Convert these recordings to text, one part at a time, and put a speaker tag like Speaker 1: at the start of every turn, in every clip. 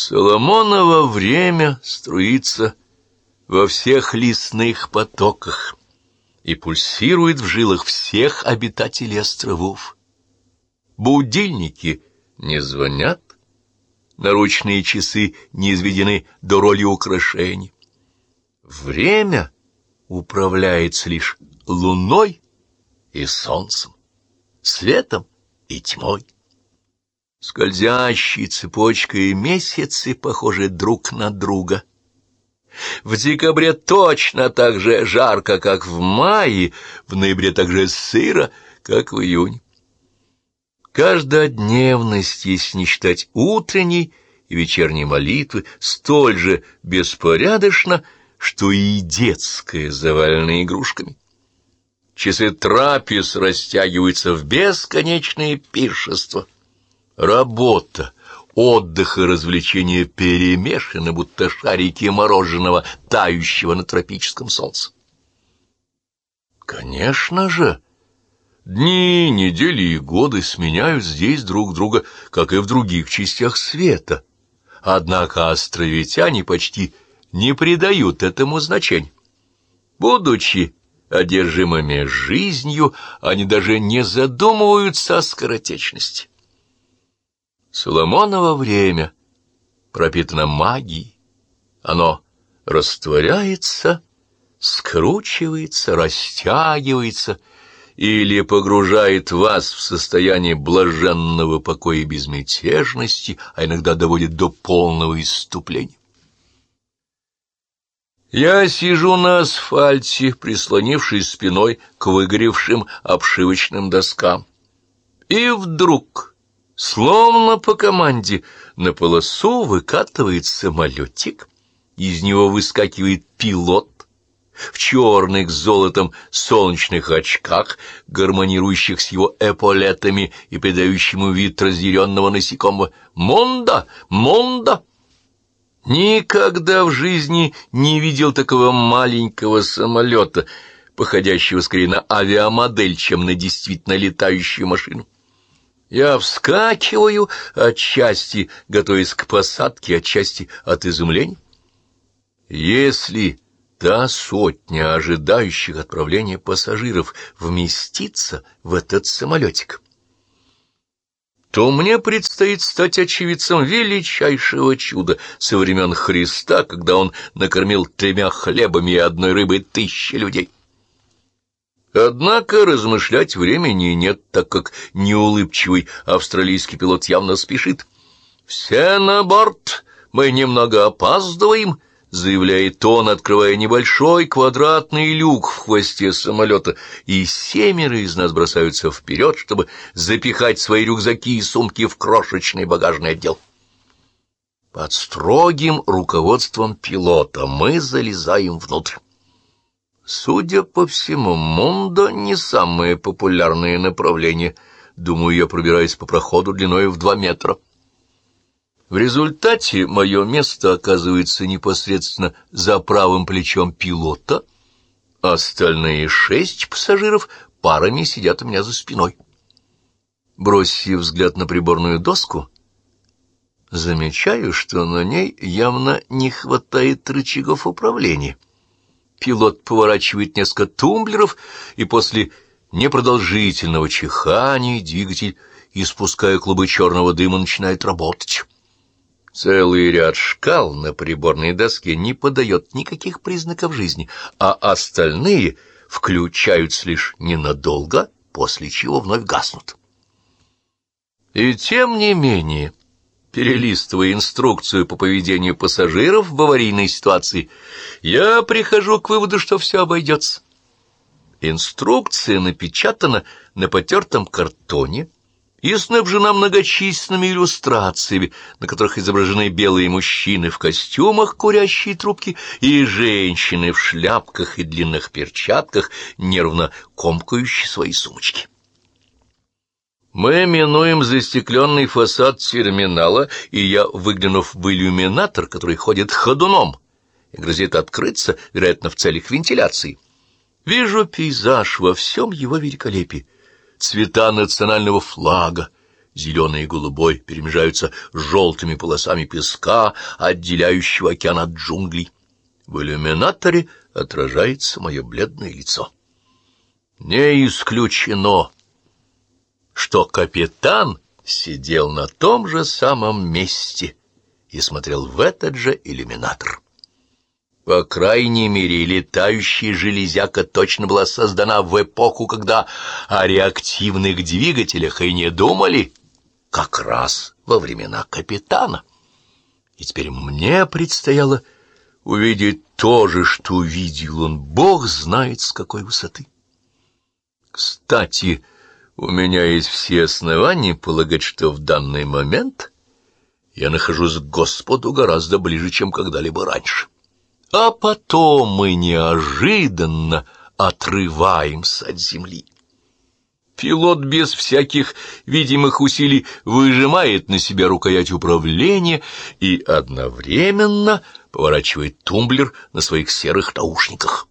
Speaker 1: Соломоново время струится во всех лесных потоках и пульсирует в жилах всех обитателей островов. Будильники не звонят, наручные часы не изведены до роли украшений. Время управляется лишь луной и солнцем, светом и тьмой. Скользящей цепочкой месяцы похожи друг на друга. В декабре точно так же жарко, как в мае, в ноябре так же сыро, как в июне. Каждодневность, если не считать утренней и вечерней молитвы, столь же беспорядочна, что и детская, заваленная игрушками. Часы трапез растягиваются в бесконечные пиршества. Работа, отдых и развлечения перемешаны, будто шарики мороженого, тающего на тропическом солнце. Конечно же, дни, недели и годы сменяют здесь друг друга, как и в других частях света. Однако островитяне почти не придают этому значения. Будучи одержимыми жизнью, они даже не задумываются о скоротечности. Соломоново время пропитано магией. Оно растворяется, скручивается, растягивается или погружает вас в состояние блаженного покоя и безмятежности, а иногда доводит до полного исступления. Я сижу на асфальте, прислонившись спиной к выгоревшим обшивочным доскам. И вдруг, словно по команде, на полосу выкатывает самолетик, из него выскакивает пилот в черных с золотом солнечных очках, гармонирующих с его эполетами и придающим ему вид разъяренного насекомого. «Монда! Монда!» Никогда в жизни не видел такого маленького самолета, походящего скорее на авиамодель, чем на действительно летающую машину. Я вскакиваю, отчасти готовясь к посадке, отчасти от изумления. Если та сотня ожидающих отправления пассажиров вместится в этот самолетик, то мне предстоит стать очевидцем величайшего чуда со времен Христа, когда он накормил 3 хлебами и 1 рыбой 1000 людей. Однако размышлять времени нет, так как неулыбчивый австралийский пилот явно спешит. «Все на борт! Мы немного опаздываем!» — заявляет он, открывая небольшой квадратный люк в хвосте самолета, и 7 из нас бросаются вперед, чтобы запихать свои рюкзаки и сумки в крошечный багажный отдел. Под строгим руководством пилота мы залезаем внутрь. Судя по всему, Мондо не самое популярное направление. Думаю, я пробираюсь по проходу длиной в 2 метра. В результате мое место оказывается непосредственно за правым плечом пилота, а остальные 6 пассажиров парами сидят у меня за спиной. Бросив взгляд на приборную доску, замечаю, что на ней явно не хватает рычагов управления. Пилот поворачивает несколько тумблеров, и после непродолжительного чихания двигатель, испуская клубы черного дыма, начинает работать. Целый ряд шкал на приборной доске не подает никаких признаков жизни, а остальные включаются лишь ненадолго, после чего вновь гаснут. И тем не менее, перелистывая инструкцию по поведению пассажиров в аварийной ситуации, я прихожу к выводу, что все обойдется. Инструкция напечатана на потертом картоне и снабжена многочисленными иллюстрациями, на которых изображены белые мужчины в костюмах, курящие трубки, и женщины в шляпках и длинных перчатках, нервно комкающие свои сумочки. Мы минуем застекленный фасад терминала, и я, выглянув в иллюминатор, который ходит ходуном и грозит открыться, вероятно, в целях вентиляции, вижу пейзаж во всем его великолепии. Цвета национального флага, зеленый и голубой, перемежаются желтыми полосами песка, отделяющего океан от джунглей. В иллюминаторе отражается мое бледное лицо. Не исключено, что капитан сидел на том же самом месте и смотрел в этот же иллюминатор. По крайней мере, летающая железяка точно была создана в эпоху, когда о реактивных двигателях и не думали, как раз во времена капитана. И теперь мне предстояло увидеть то же, что видел он, Бог знает с какой высоты. Кстати, у меня есть все основания полагать, что в данный момент я нахожусь к Господу гораздо ближе, чем когда-либо раньше. А потом мы неожиданно отрываемся от земли. Пилот без всяких видимых усилий выжимает на себя рукоять управления и одновременно поворачивает тумблер на своих серых наушниках.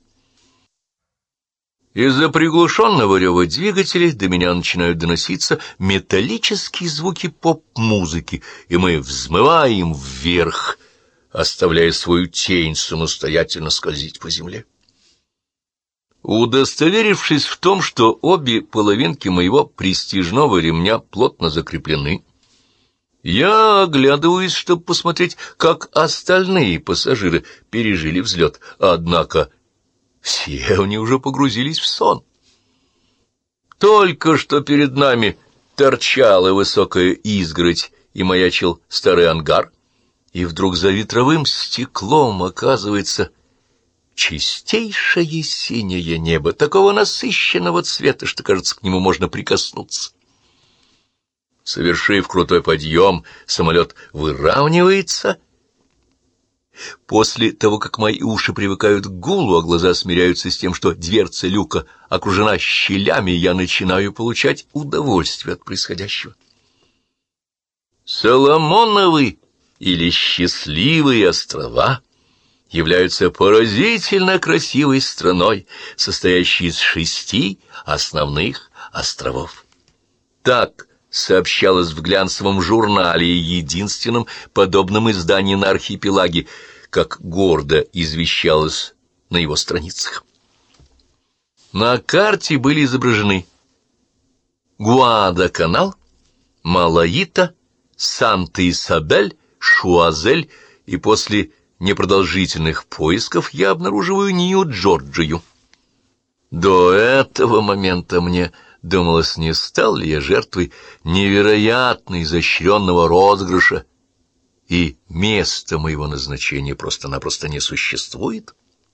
Speaker 1: Из-за приглушенного рева двигателей до меня начинают доноситься металлические звуки поп-музыки, и мы взмываем вверх, оставляя свою тень самостоятельно скользить по земле. Удостоверившись в том, что обе половинки моего престижного ремня плотно закреплены, я оглядываюсь, чтобы посмотреть, как остальные пассажиры пережили взлет, однако все они уже погрузились в сон. Только что перед нами торчала высокая изгородь и маячил старый ангар, и вдруг за ветровым стеклом оказывается чистейшее синее небо, такого насыщенного цвета, что, кажется, к нему можно прикоснуться. Совершив крутой подъем, самолет выравнивается. После того, как мои уши привыкают к гулу, а глаза смиряются с тем, что дверца люка окружена щелями, я начинаю получать удовольствие от происходящего. Соломоновы или Счастливые острова являются поразительно красивой страной, состоящей из 6 основных островов. Так сообщалось в глянцевом журнале, единственном подобном издании на архипелаге, как гордо извещалось на его страницах. На карте были изображены Гуадаканал, Малаита, Санта-Исабель, Шуазель, и после непродолжительных поисков я обнаруживаю Нью-Джорджию. До этого момента мне думалось, не стал ли я жертвой невероятно изощренного розыгрыша, и место моего назначения просто-напросто не существует.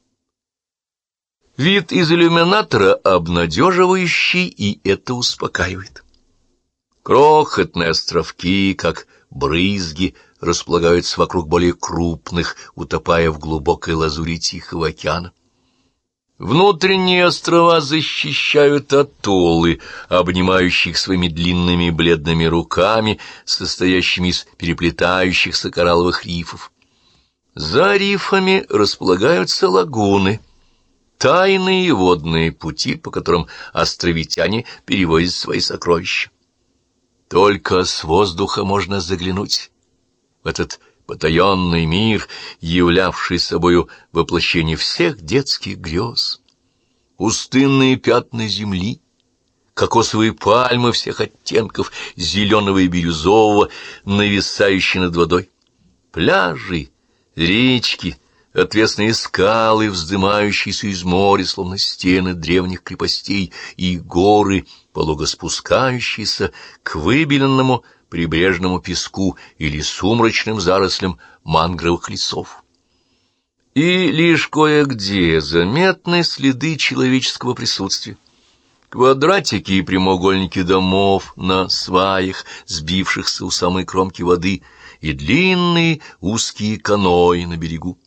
Speaker 1: Вид из иллюминатора обнадеживающий, и это успокаивает. Крохотные островки, как брызги, располагаются вокруг более крупных, утопая в глубокой лазури Тихого океана. Внутренние острова защищают атоллы, обнимающие их своими длинными бледными руками, состоящими из переплетающихся коралловых рифов. За рифами располагаются лагуны, тайные водные пути, по которым островитяне перевозят свои сокровища. Только с воздуха можно заглянуть в этот потаенный мир, являвший собою воплощение всех детских грез. Пустынные пятна земли, кокосовые пальмы всех оттенков, зеленого и бирюзового, нависающие над водой, пляжи, речки, отвесные скалы, вздымающиеся из моря, словно стены древних крепостей, и горы, полого спускающиеся к выбеленному прибрежному песку или сумрачным зарослям мангровых лесов. И лишь кое-где заметны следы человеческого присутствия. Квадратики и прямоугольники домов на сваях, сбившихся у самой кромки воды, и длинные узкие каноэ на берегу.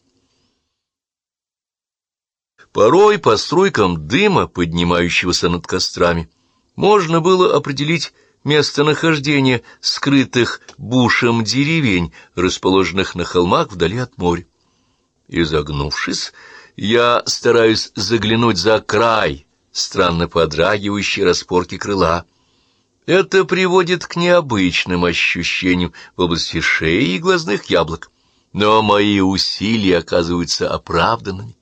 Speaker 1: Порой по струйкам дыма, поднимающегося над кострами, можно было определить местонахождение скрытых бушем деревень, расположенных на холмах вдали от моря. Изогнувшись, я стараюсь заглянуть за край странно подрагивающей распорки крыла. Это приводит к необычным ощущениям в области шеи и глазных яблок. Но мои усилия оказываются оправданными.